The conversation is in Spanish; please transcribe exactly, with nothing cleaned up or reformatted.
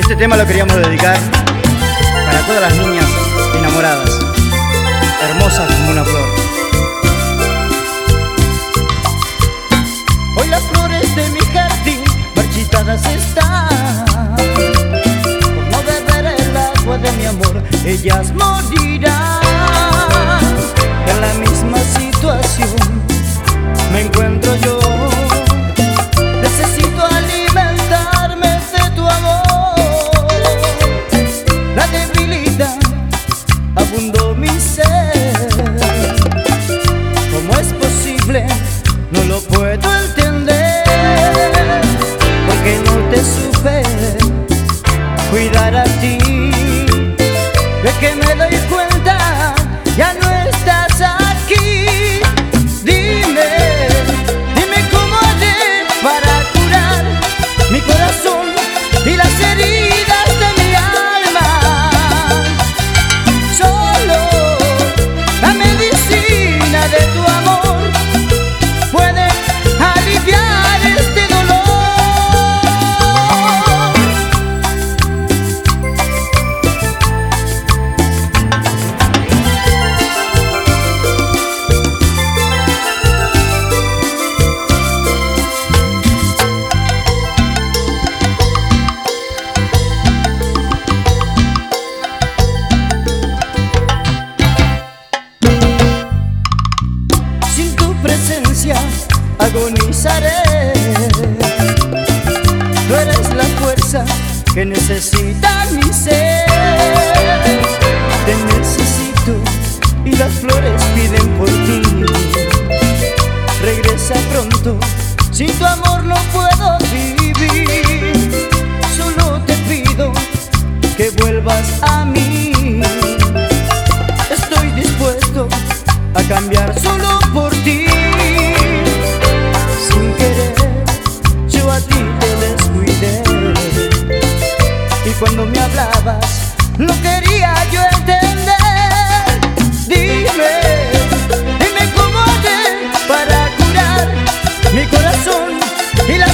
Este tema lo queríamos dedicar para todas las niñas enamoradas, hermosas como una flor. Hoy las flores de mi jardín marchitadas están, por no beber el agua de mi amor, ellas morirán. En la misma situación me encuentro yo. Necesito alimentarme de tu amor. La debilidad abundó mi ser. ¿Cómo es posible? No lo puedo entender. Porque no te supe cuidar a ti. De que me doy cuenta, ya no estás aquí. Dime, dime cómo haré para curar mi corazón y las heridas de mi alma. Solo la medicina de tu amor puede aliviar este dolor. Agonizaré. Tú eres la fuerza que necesita mi ser. Te necesito y las flores piden por ti. Regresa pronto, sin tu amor no puedo vivir. Solo te pido que vuelvas a mí. Estoy dispuesto a cambiar solo por ti. Sin querer, yo a ti te descuidé. Y cuando me hablabas, no quería yo entender. Dime, dime cómo haré para curar mi corazón y la